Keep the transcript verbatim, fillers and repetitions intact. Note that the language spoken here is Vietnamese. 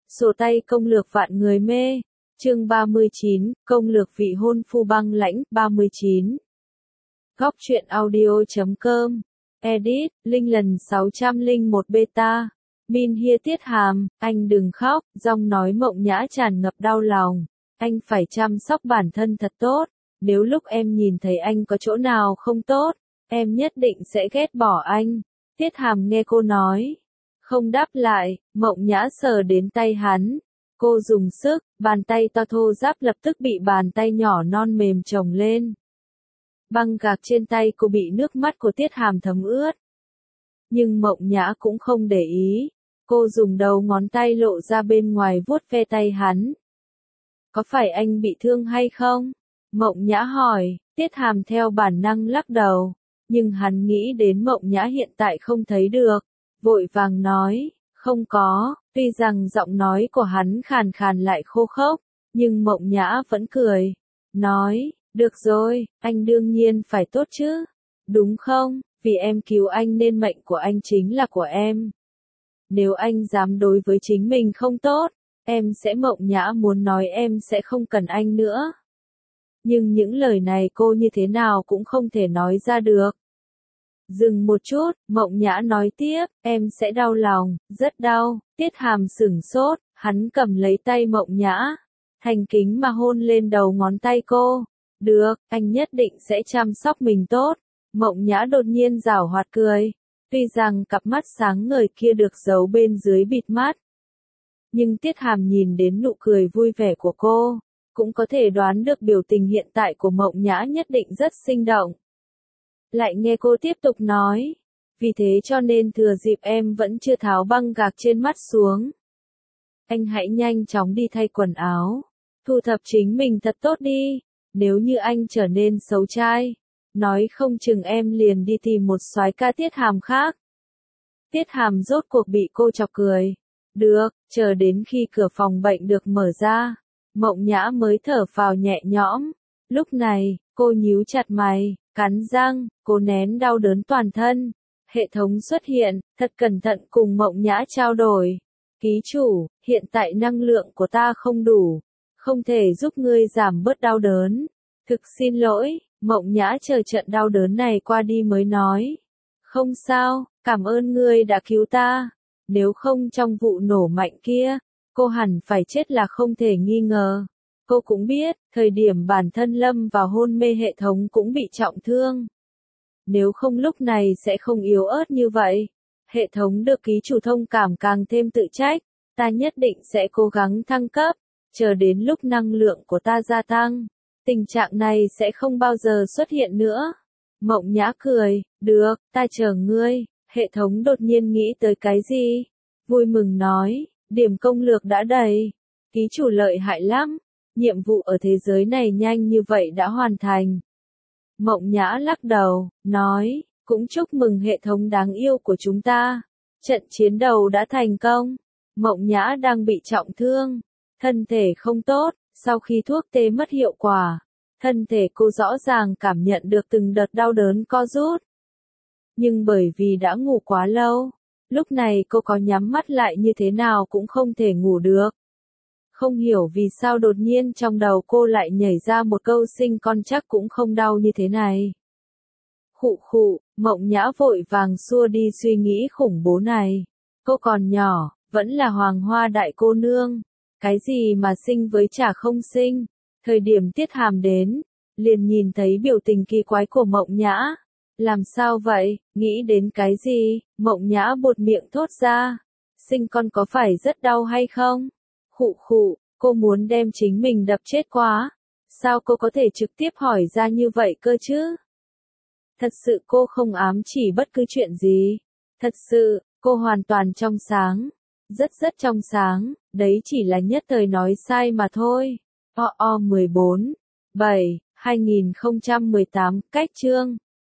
Sổ tay công lược vạn người mê. Chương ba mươi chín, công lược vị hôn phu băng lãnh. ba mươi chín. Góc truyện audio chấm com. Edit, Linh lần sáu trăm lẻ một beta. Min hia Tiết Hàm, anh đừng khóc, giọng nói Mộng Nhã tràn ngập đau lòng. Anh phải chăm sóc bản thân thật tốt. Nếu lúc em nhìn thấy anh có chỗ nào không tốt, em nhất định sẽ ghét bỏ anh. Tiết Hàm nghe cô nói, không đáp lại. Mộng Nhã sờ đến tay hắn. Cô dùng sức, bàn tay to thô ráp lập tức bị bàn tay nhỏ non mềm chồng lên. Băng gạc trên tay cô bị nước mắt của Tiết Hàm thấm ướt. Nhưng Mộng Nhã cũng không để ý. Cô dùng đầu ngón tay lộ ra bên ngoài vuốt ve tay hắn. Có phải anh bị thương hay không? Mộng Nhã hỏi. Tiết Hàm theo bản năng lắc đầu. Nhưng hắn nghĩ đến Mộng Nhã hiện tại không thấy được. Vội vàng nói, không có. Tuy rằng giọng nói của hắn khàn khàn lại khô khốc, nhưng Mộng Nhã vẫn cười. Nói, được rồi, anh đương nhiên phải tốt chứ. Đúng không? Vì em cứu anh nên mệnh của anh chính là của em. Nếu anh dám đối với chính mình không tốt, em sẽ Mộng Nhã muốn nói em sẽ không cần anh nữa. Nhưng những lời này cô như thế nào cũng không thể nói ra được. Dừng một chút, Mộng Nhã nói tiếp, em sẽ đau lòng, rất đau. Tiết Hàm sửng sốt, hắn cầm lấy tay Mộng Nhã, thành kính mà hôn lên đầu ngón tay cô. Được, anh nhất định sẽ chăm sóc mình tốt. Mộng Nhã đột nhiên giảo hoạt cười. Tuy rằng cặp mắt sáng ngời kia được giấu bên dưới bịt mắt, nhưng Tiết Hàm nhìn đến nụ cười vui vẻ của cô, cũng có thể đoán được biểu tình hiện tại của Mộng Nhã nhất định rất sinh động. Lại nghe cô tiếp tục nói, vì thế cho nên thừa dịp em vẫn chưa tháo băng gạc trên mắt xuống, anh hãy nhanh chóng đi thay quần áo, thu thập chính mình thật tốt đi. Nếu như anh trở nên xấu trai, nói không chừng em liền đi tìm một soái ca Tiết Hàm khác. Tiết Hàm rốt cuộc bị cô chọc cười. Được, chờ đến khi cửa phòng bệnh được mở ra, Mộng Nhã mới thở phào nhẹ nhõm. Lúc này, cô nhíu chặt mày, cắn răng, cô nén đau đớn toàn thân. Hệ thống xuất hiện, thật cẩn thận cùng Mộng Nhã trao đổi. Ký chủ, hiện tại năng lượng của ta không đủ, không thể giúp ngươi giảm bớt đau đớn. Thực xin lỗi. Mộng Nhã chờ trận đau đớn này qua đi mới nói. Không sao, cảm ơn ngươi đã cứu ta. Nếu không trong vụ nổ mạnh kia, cô hẳn phải chết là không thể nghi ngờ. Cô cũng biết, thời điểm bản thân lâm vào hôn mê hệ thống cũng bị trọng thương. Nếu không lúc này sẽ không yếu ớt như vậy. Hệ thống được ký chủ thông cảm càng thêm tự trách. Ta nhất định sẽ cố gắng thăng cấp, chờ đến lúc năng lượng của ta gia tăng. Tình trạng này sẽ không bao giờ xuất hiện nữa. Mộng Nhã cười, được, ta chờ ngươi. Hệ thống đột nhiên nghĩ tới cái gì? Vui mừng nói, điểm công lược đã đầy. Ký chủ lợi hại lắm. Nhiệm vụ ở thế giới này nhanh như vậy đã hoàn thành. Mộng Nhã lắc đầu, nói, cũng chúc mừng hệ thống đáng yêu của chúng ta. Trận chiến đầu đã thành công. Mộng Nhã đang bị trọng thương, thân thể không tốt. Sau khi thuốc tê mất hiệu quả, thân thể cô rõ ràng cảm nhận được từng đợt đau đớn co rút. Nhưng bởi vì đã ngủ quá lâu, lúc này cô có nhắm mắt lại như thế nào cũng không thể ngủ được. Không hiểu vì sao đột nhiên trong đầu cô lại nhảy ra một câu sinh con chắc cũng không đau như thế này. Khụ khụ, Mộng Nhã vội vàng xua đi suy nghĩ khủng bố này. Cô còn nhỏ, vẫn là hoàng hoa đại cô nương. Cái gì mà sinh với chả không sinh. Thời điểm Tiết Hàm đến, liền nhìn thấy biểu tình kỳ quái của Mộng Nhã. Làm sao vậy, nghĩ đến cái gì? Mộng Nhã buột miệng thốt ra. Sinh con có phải rất đau hay không? Khụ khụ, cô muốn đem chính mình đập chết quá. Sao cô có thể trực tiếp hỏi ra như vậy cơ chứ? Thật sự cô không ám chỉ bất cứ chuyện gì. Thật sự, cô hoàn toàn trong sáng. Rất rất trong sáng, đấy chỉ là nhất thời nói sai mà thôi. O O mười bốn, bảy, hai nghìn không trăm mười tám, cách chương.